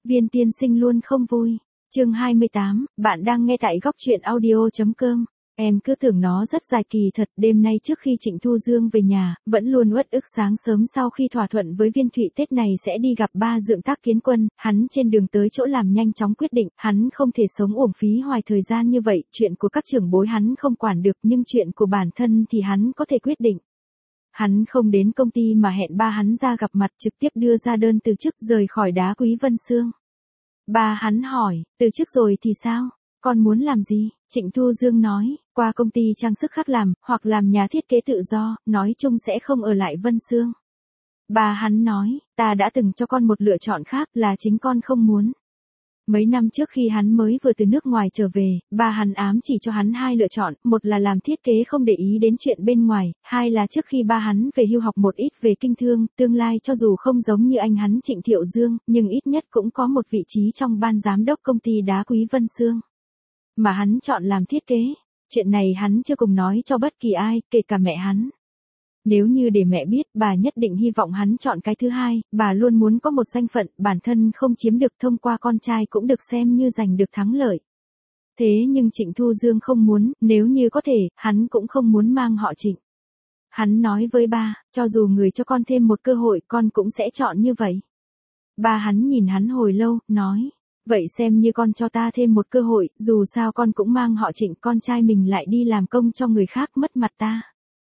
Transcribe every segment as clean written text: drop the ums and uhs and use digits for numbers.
Viên tiên sinh luôn không vui. Chương 28, bạn đang nghe tại góc truyện audio.com. Em cứ tưởng nó rất dài kỳ thật, đêm nay trước khi Trịnh Thu Dương về nhà, vẫn luôn uất ức sáng sớm sau khi thỏa thuận với Viên Thụy Tết này sẽ đi gặp ba Dượng Tác Kiến Quân, hắn trên đường tới chỗ làm nhanh chóng quyết định, hắn không thể sống uổng phí hoài thời gian như vậy, chuyện của các trưởng bối hắn không quản được nhưng chuyện của bản thân thì hắn có thể quyết định. Hắn không đến công ty mà hẹn ba hắn ra gặp mặt trực tiếp đưa ra đơn từ chức rời khỏi Đá Quý Vân Xương. Ba hắn hỏi, từ chức rồi thì sao? Con muốn làm gì? Trịnh Thu Dương nói, qua công ty trang sức khác làm, hoặc làm nhà thiết kế tự do, nói chung sẽ không ở lại Vân Xương. Ba hắn nói, ta đã từng cho con một lựa chọn khác là chính con không muốn. Mấy năm trước khi hắn mới vừa từ nước ngoài trở về, ba hắn ám chỉ cho hắn hai lựa chọn, một là làm thiết kế không để ý đến chuyện bên ngoài, hai là trước khi ba hắn về hưu học một ít về kinh thương, tương lai cho dù không giống như anh hắn Trịnh Thiệu Dương, nhưng ít nhất cũng có một vị trí trong ban giám đốc công ty Đá Quý Vân Xương. Mà hắn chọn làm thiết kế, chuyện này hắn chưa cùng nói cho bất kỳ ai, kể cả mẹ hắn. Nếu như để mẹ biết, bà nhất định hy vọng hắn chọn cái thứ hai, bà luôn muốn có một danh phận, bản thân không chiếm được thông qua con trai cũng được xem như giành được thắng lợi. Thế nhưng Trịnh Thu Dương không muốn, nếu như có thể, hắn cũng không muốn mang họ Trịnh. Hắn nói với ba, cho dù người cho con thêm một cơ hội, con cũng sẽ chọn như vậy. Ba hắn nhìn hắn hồi lâu, nói, vậy xem như con cho ta thêm một cơ hội, dù sao con cũng mang họ Trịnh, con trai mình lại đi làm công cho người khác mất mặt ta.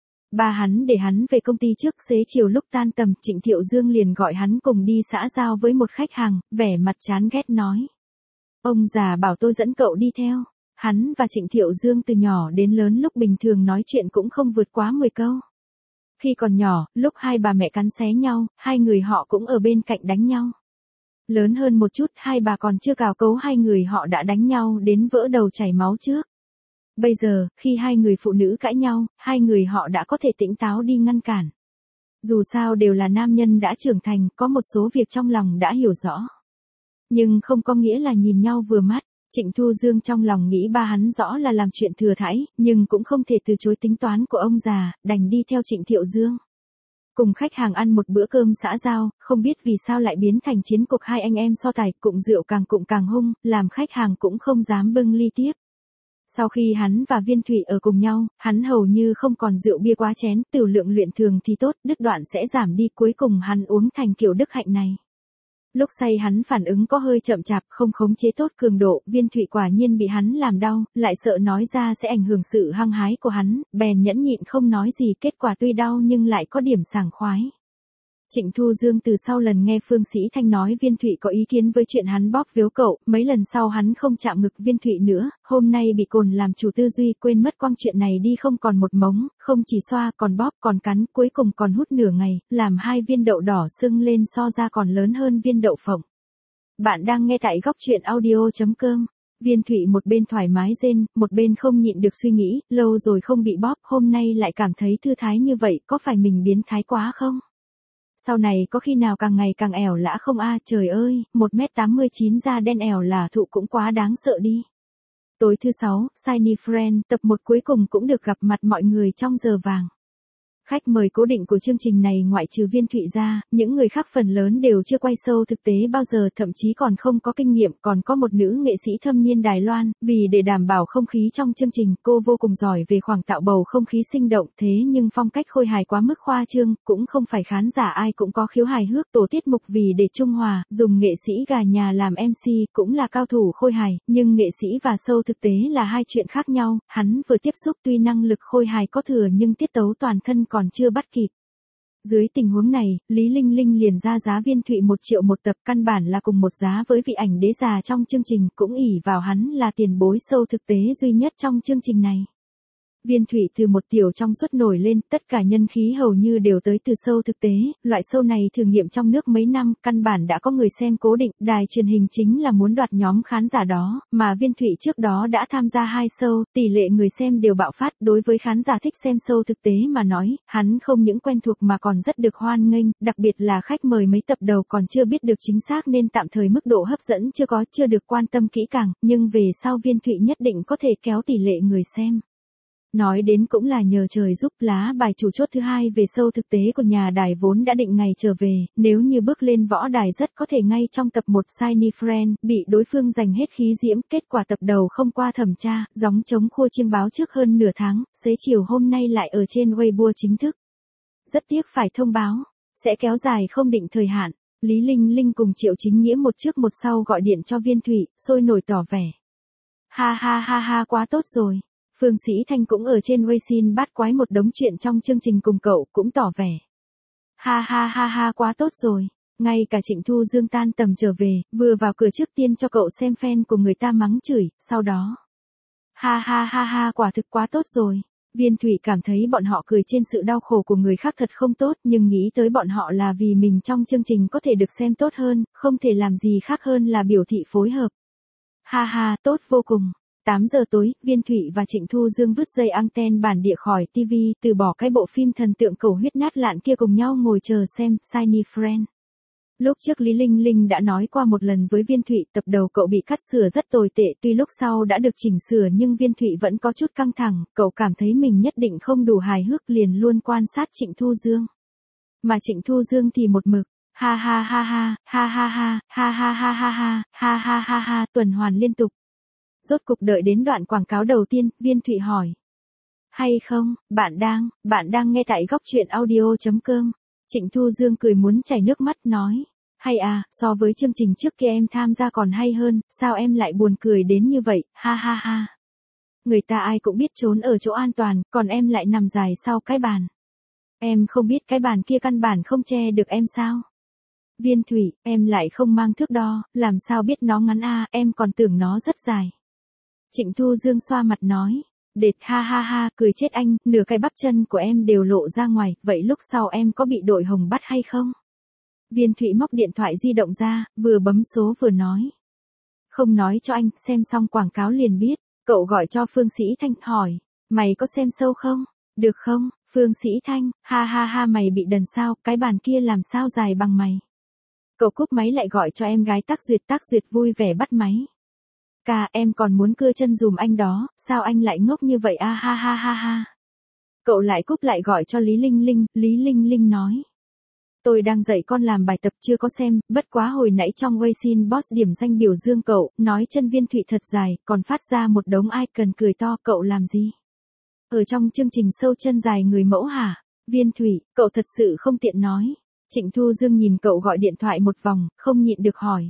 Ba hắn để hắn về công ty trước, xế chiều lúc tan tầm, Trịnh Thiệu Dương liền gọi hắn cùng đi xã giao với một khách hàng, vẻ mặt chán ghét nói. Ông già bảo tôi dẫn cậu đi theo. Hắn và Trịnh Thiệu Dương từ nhỏ đến lớn lúc bình thường nói chuyện cũng không vượt quá 10 câu. Khi còn nhỏ, lúc hai bà mẹ cắn xé nhau, hai người họ cũng ở bên cạnh đánh nhau. Lớn hơn một chút, hai bà còn chưa cào cấu hai người họ đã đánh nhau đến vỡ đầu chảy máu trước. Bây giờ, khi hai người phụ nữ cãi nhau, hai người họ đã có thể tỉnh táo đi ngăn cản. Dù sao đều là nam nhân đã trưởng thành, có một số việc trong lòng đã hiểu rõ. Nhưng không có nghĩa là nhìn nhau vừa mắt. Trịnh Thu Dương trong lòng nghĩ ba hắn rõ là làm chuyện thừa thãi, nhưng cũng không thể từ chối tính toán của ông già, đành đi theo Trịnh Thiệu Dương. Cùng khách hàng ăn một bữa cơm xã giao, không biết vì sao lại biến thành chiến cuộc hai anh em so tài, cụng rượu càng hung, làm khách hàng cũng không dám bưng ly tiếp. Sau khi hắn và Viên Thụy ở cùng nhau, hắn hầu như không còn rượu bia quá chén, tửu lượng luyện thường thì tốt, đứt đoạn sẽ giảm đi, cuối cùng hắn uống thành kiểu đức hạnh này. Lúc say hắn phản ứng có hơi chậm chạp, không khống chế tốt cường độ, Viên Thụy quả nhiên bị hắn làm đau, lại sợ nói ra sẽ ảnh hưởng sự hăng hái của hắn, bèn nhẫn nhịn không nói gì, kết quả tuy đau nhưng lại có điểm sảng khoái. Trịnh Thu Dương từ sau lần nghe Phương Sĩ Thanh nói Viên Thụy có ý kiến với chuyện hắn bóp véo cậu, mấy lần sau hắn không chạm ngực Viên Thụy nữa, hôm nay bị cồn làm chủ tư duy quên mất quăng chuyện này đi không còn một mống, không chỉ xoa còn bóp còn cắn, cuối cùng còn hút nửa ngày, làm hai viên đậu đỏ sưng lên so ra còn lớn hơn viên đậu phộng. Bạn đang nghe tại góc truyện audio.com. Viên Thụy một bên thoải mái rên, một bên không nhịn được suy nghĩ, lâu rồi không bị bóp, hôm nay lại cảm thấy thư thái như vậy, có phải mình biến thái quá không? Sau này có khi nào càng ngày càng ẻo lả không a, trời ơi, 1m89 da đen ẻo lả thụ cũng quá đáng sợ đi. Tối thứ 6, Shiny Friend, tập 1 cuối cùng cũng được gặp mặt mọi người trong giờ vàng. Khách mời cố định của chương trình này ngoại trừ Viên Thụy ra, những người khác phần lớn đều chưa quay show thực tế bao giờ, thậm chí còn không có kinh nghiệm, còn có một nữ nghệ sĩ thâm niên Đài Loan, vì để đảm bảo không khí trong chương trình, cô vô cùng giỏi về khoảng tạo bầu không khí sinh động, thế nhưng phong cách khôi hài quá mức khoa trương, cũng không phải khán giả ai cũng có khiếu hài hước, tổ tiết mục vì để trung hòa, dùng nghệ sĩ gà nhà làm MC, cũng là cao thủ khôi hài, nhưng nghệ sĩ và show thực tế là hai chuyện khác nhau, hắn vừa tiếp xúc tuy năng lực khôi hài có thừa nhưng tiết tấu toàn thân còn chưa bắt kịp. Dưới tình huống này, Lý Linh Linh liền ra giá Viên Thụy 1 triệu một tập, căn bản là cùng một giá với vị ảnh đế già trong chương trình, cũng ỷ vào hắn là tiền bối show thực tế duy nhất trong chương trình này. Viên Thụy từ một tiểu trong suốt nổi lên, tất cả nhân khí hầu như đều tới từ show thực tế, loại show này thử nghiệm trong nước mấy năm, căn bản đã có người xem cố định, đài truyền hình chính là muốn đoạt nhóm khán giả đó, mà Viên Thụy trước đó đã tham gia 2 show, tỷ lệ người xem đều bạo phát, đối với khán giả thích xem show thực tế mà nói, hắn không những quen thuộc mà còn rất được hoan nghênh, đặc biệt là khách mời mấy tập đầu còn chưa biết được chính xác nên tạm thời mức độ hấp dẫn chưa được quan tâm kỹ càng, nhưng về sau Viên Thụy nhất định có thể kéo tỷ lệ người xem. Nói đến cũng là nhờ trời giúp, lá bài chủ chốt thứ hai về show thực tế của nhà đài vốn đã định ngày trở về, nếu như bước lên võ đài rất có thể ngay trong tập 1 Shiny Friend, bị đối phương giành hết khí diễm, kết quả tập đầu không qua thẩm tra, gióng trống khua chiêng báo trước hơn nửa tháng, xế chiều hôm nay lại ở trên Weibo chính thức. Rất tiếc phải thông báo, sẽ kéo dài không định thời hạn. Lý Linh Linh cùng Triệu Chính Nghĩa một trước một sau gọi điện cho Viên Thụy, sôi nổi tỏ vẻ. Ha ha ha ha, quá tốt rồi. Phương Sĩ Thanh cũng ở trên Weixin bát quái một đống chuyện trong chương trình cùng cậu, cũng tỏ vẻ. Ha ha ha ha, quá tốt rồi. Ngay cả Trịnh Thu Dương tan tầm trở về, vừa vào cửa trước tiên cho cậu xem fan của người ta mắng chửi, sau đó. Ha ha ha ha, quả thực quá tốt rồi. Viên Thụy cảm thấy bọn họ cười trên sự đau khổ của người khác thật không tốt, nhưng nghĩ tới bọn họ là vì mình trong chương trình có thể được xem tốt hơn, không thể làm gì khác hơn là biểu thị phối hợp. Ha ha, tốt vô cùng. 8 giờ tối, Viên Thụy và Trịnh Thu Dương vứt dây anten bản địa khỏi TV, từ bỏ cái bộ phim thần tượng cầu huyết nát lạn kia cùng nhau ngồi chờ xem Shiny Friend. Lúc trước Lý Linh Linh đã nói qua một lần với Viên Thụy, tập đầu cậu bị cắt sửa rất tồi tệ, tuy lúc sau đã được chỉnh sửa nhưng Viên Thụy vẫn có chút căng thẳng, cậu cảm thấy mình nhất định không đủ hài hước liền luôn quan sát Trịnh Thu Dương. Mà Trịnh Thu Dương thì một mực, ha ha ha ha, ha ha ha, ha ha ha ha ha, ha ha ha ha, tuần hoàn liên tục. Rốt cục đợi đến đoạn quảng cáo đầu tiên, Viên Thụy hỏi. Hay không, bạn đang nghe tại góc truyện audio.com. Trịnh Thu Dương cười muốn chảy nước mắt nói. Hay à, so với chương trình trước kia em tham gia còn hay hơn, sao em lại buồn cười đến như vậy, ha ha ha. Người ta ai cũng biết trốn ở chỗ an toàn, còn em lại nằm dài sau cái bàn. Em không biết cái bàn kia căn bản không che được em sao? Viên Thụy, em lại không mang thước đo, làm sao biết nó ngắn à, em còn tưởng nó rất dài. Trịnh Thu Dương xoa mặt nói. Đệt, ha ha ha, cười chết anh, nửa cái bắp chân của em đều lộ ra ngoài, vậy lúc sau em có bị đội hồng bắt hay không? Viên Thụy móc điện thoại di động ra, vừa bấm số vừa nói. Không nói cho anh, xem xong quảng cáo liền biết. Cậu gọi cho Phương Sĩ Thanh, hỏi. Mày có xem show không? Được không? Phương Sĩ Thanh, ha ha ha, mày bị đần sao, cái bàn kia làm sao dài bằng mày? Cậu cúp máy lại gọi cho em gái Tác Duyệt vui vẻ bắt máy. Ca, em còn muốn cưa chân dùm anh đó, sao anh lại ngốc như vậy a, ha ha ha ha. Cậu lại cúp lại gọi cho Lý Linh Linh nói. Tôi đang dạy con làm bài tập chưa có xem, bất quá hồi nãy trong Weixin boss điểm danh biểu dương cậu, nói chân Viên Thụy thật dài, còn phát ra một đống icon cười to, cậu làm gì? Ở trong chương trình show chân dài người mẫu hả? Viên Thụy, cậu thật sự không tiện nói. Trịnh Thu Dương nhìn cậu gọi điện thoại một vòng, không nhịn được hỏi.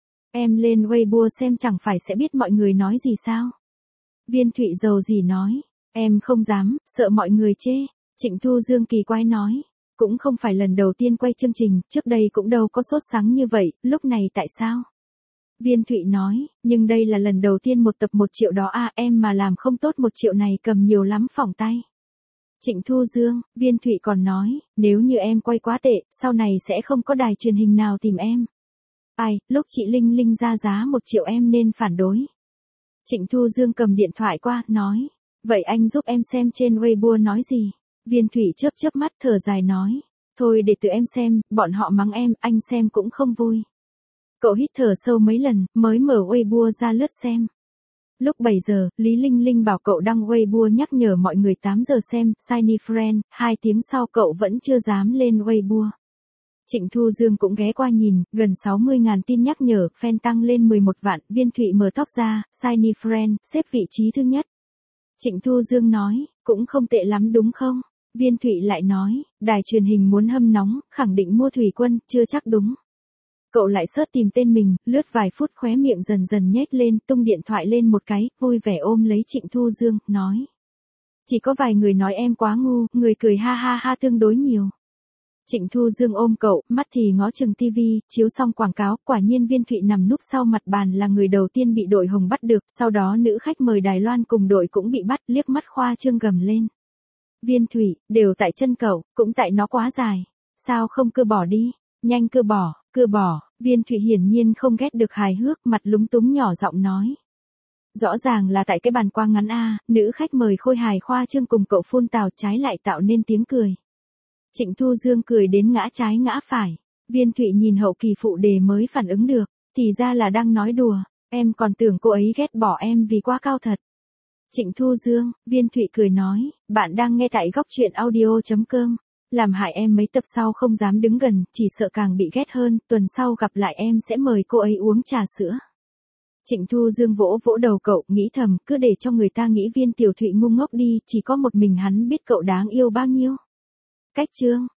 Em lên Weibo xem chẳng phải sẽ biết mọi người nói gì sao? Viên Thụy giàu gì nói. Em không dám, sợ mọi người chê. Trịnh Thu Dương kỳ quái nói. Cũng không phải lần đầu tiên quay chương trình, trước đây cũng đâu có sốt sắng như vậy, lúc này tại sao? Viên Thụy nói, nhưng đây là lần đầu tiên một tập 1 triệu đó à, em mà làm không tốt 1 triệu này cầm nhiều lắm phỏng tay. Trịnh Thu Dương, Viên Thụy còn nói, nếu như em quay quá tệ, sau này sẽ không có đài truyền hình nào tìm em. Ai, lúc chị Linh Linh ra giá 1 triệu em nên phản đối. Trịnh Thu Dương cầm điện thoại qua, nói, vậy anh giúp em xem trên Weibo nói gì? Viên Thụy chớp mắt thở dài nói, thôi để tự em xem, bọn họ mắng em, anh xem cũng không vui. Cậu hít thở sâu mấy lần, mới mở Weibo ra lướt xem. Lúc 7 giờ, Lý Linh Linh bảo cậu đăng Weibo nhắc nhở mọi người 8 giờ xem, Shiny Friend, 2 tiếng sau cậu vẫn chưa dám lên Weibo. Trịnh Thu Dương cũng ghé qua nhìn, gần 60.000 tin nhắc nhở, fan tăng lên 11 vạn, Viên Thụy mở tóc ra, Shiny Friend, xếp vị trí thứ nhất. Trịnh Thu Dương nói, cũng không tệ lắm đúng không? Viên Thụy lại nói, đài truyền hình muốn hâm nóng, khẳng định mua Thủy Quân, chưa chắc đúng. Cậu lại search tìm tên mình, lướt vài phút khóe miệng dần dần nhếch lên, tung điện thoại lên một cái, vui vẻ ôm lấy Trịnh Thu Dương, nói. Chỉ có vài người nói em quá ngu, người cười ha ha ha tương đối nhiều. Trịnh Thu Dương ôm cậu, mắt thì ngó chừng tivi, chiếu xong quảng cáo, quả nhiên Viên Thụy nằm núp sau mặt bàn là người đầu tiên bị đội hồng bắt được, sau đó nữ khách mời Đài Loan cùng đội cũng bị bắt, liếc mắt khoa trương gầm lên. Viên Thụy, đều tại chân cậu, cũng tại nó quá dài. Sao không cưa bỏ đi, nhanh cưa bỏ, Viên Thụy hiển nhiên không ghét được hài hước, mặt lúng túng nhỏ giọng nói. Rõ ràng là tại cái bàn quang ngắn a, nữ khách mời khôi hài khoa trương cùng cậu phun tào trái lại tạo nên tiếng cười. Trịnh Thu Dương cười đến ngã trái ngã phải. Viên Thụy nhìn hậu kỳ phụ đề mới phản ứng được, thì ra là đang nói đùa, em còn tưởng cô ấy ghét bỏ em vì quá cao thật. Trịnh Thu Dương, Viên Thụy cười nói, bạn đang nghe tại góc truyện audio.com. Làm hại em mấy tập sau không dám đứng gần, chỉ sợ càng bị ghét hơn, tuần sau gặp lại em sẽ mời cô ấy uống trà sữa. Trịnh Thu Dương vỗ vỗ đầu cậu, nghĩ thầm, cứ để cho người ta nghĩ Viên Tiểu Thụy ngu ngốc đi, chỉ có một mình hắn biết cậu đáng yêu bao nhiêu. Cách chương